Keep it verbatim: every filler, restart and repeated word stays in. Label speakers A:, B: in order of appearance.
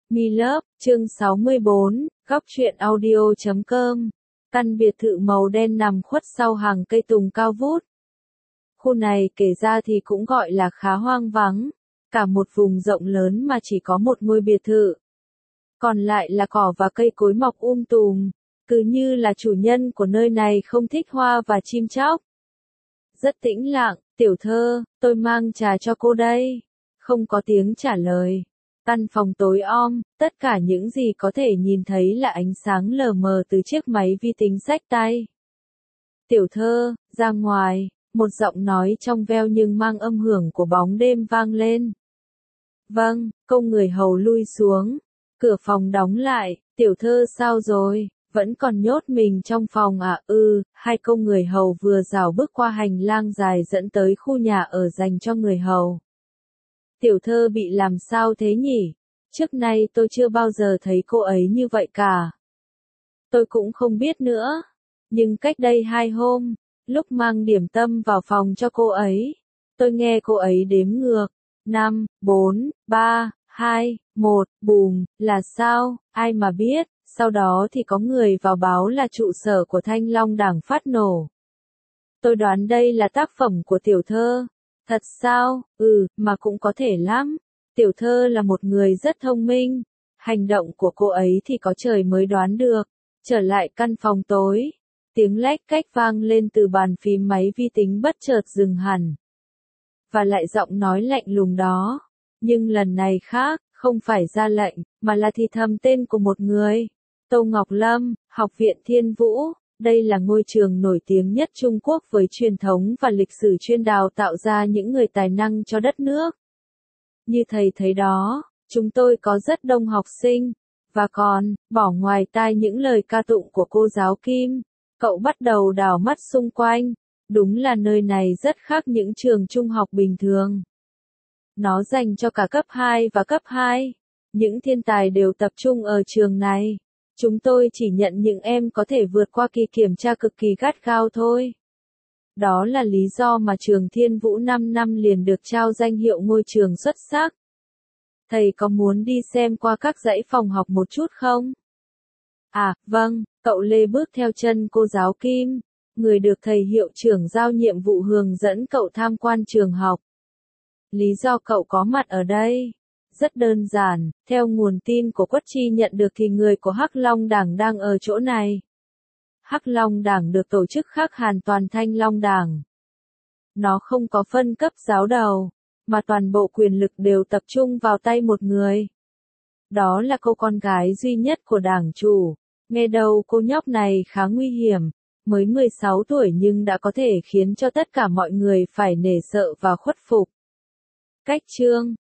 A: Mi Love, chương sáu mươi bốn, góc truyện audio chấm com. Căn biệt thự màu đen nằm khuất sau hàng cây tùng cao vút. Khu này kể ra thì cũng gọi là khá hoang vắng, cả một vùng rộng lớn mà chỉ có một ngôi biệt thự. Còn lại là cỏ và cây cối mọc um tùm, cứ như là chủ nhân của nơi này không thích hoa và chim chóc. Rất tĩnh lặng, tiểu thơ, tôi mang trà cho cô đây. Không có tiếng trả lời. Căn phòng tối om, tất cả những gì có thể nhìn thấy là ánh sáng lờ mờ từ chiếc máy vi tính xách tay. Tiểu thơ, ra ngoài, một giọng nói trong veo nhưng mang âm hưởng của bóng đêm vang lên. Vâng, công người hầu lui xuống. Cửa phòng đóng lại, tiểu thơ sao rồi, vẫn còn nhốt mình trong phòng à? Ừ, hai công người hầu vừa rảo bước qua hành lang dài dẫn tới khu nhà ở dành cho người hầu. Tiểu thơ bị làm sao thế nhỉ? Trước nay tôi chưa bao giờ thấy cô ấy như vậy cả. Tôi cũng không biết nữa. Nhưng cách đây hai hôm, lúc mang điểm tâm vào phòng cho cô ấy, tôi nghe cô ấy đếm ngược. năm, bốn, ba, hai, một, bùm, là sao, ai mà biết. Sau đó thì có người vào báo là trụ sở của Thanh Long Đảng phát nổ. Tôi đoán đây là tác phẩm của tiểu thơ. Thật sao? Ừ, mà cũng có thể lắm. Tiểu thơ là một người rất thông minh. Hành động của cô ấy thì có trời mới đoán được. Trở lại căn phòng tối. Tiếng lách cách vang lên từ bàn phím máy vi tính bất chợt dừng hẳn. Và lại giọng nói lạnh lùng đó. Nhưng lần này khác, không phải ra lệnh, mà là thì thầm tên của một người. Tô Ngọc Lâm, Học viện Thiên Vũ. Đây là ngôi trường nổi tiếng nhất Trung Quốc với truyền thống và lịch sử chuyên đào tạo ra những người tài năng cho đất nước. Như thầy thấy đó, chúng tôi có rất đông học sinh, và còn, bỏ ngoài tai những lời ca tụng của cô giáo Kim, cậu bắt đầu đảo mắt xung quanh, đúng là nơi này rất khác những trường trung học bình thường. Nó dành cho cả cấp hai và cấp hai, những thiên tài đều tập trung ở trường này. Chúng tôi chỉ nhận những em có thể vượt qua kỳ kiểm tra cực kỳ gắt gao thôi. Đó là lý do mà trường Thiên Vũ năm năm liền được trao danh hiệu ngôi trường xuất sắc. Thầy có muốn đi xem qua các dãy phòng học một chút không? À, vâng, cậu Lê bước theo chân cô giáo Kim, người được thầy hiệu trưởng giao nhiệm vụ hướng dẫn cậu tham quan trường học. Lý do cậu có mặt ở đây rất đơn giản, theo nguồn tin của Quất Chi nhận được thì người của Hắc Long Đảng đang ở chỗ này. Hắc Long Đảng được tổ chức khác hoàn toàn Thanh Long Đảng. Nó không có phân cấp giáo đầu, mà toàn bộ quyền lực đều tập trung vào tay một người. Đó là cô con gái duy nhất của đảng chủ. Nghe đầu cô nhóc này khá nguy hiểm, mới mười sáu tuổi nhưng đã có thể khiến cho tất cả mọi người phải nể sợ và khuất phục. Cách chương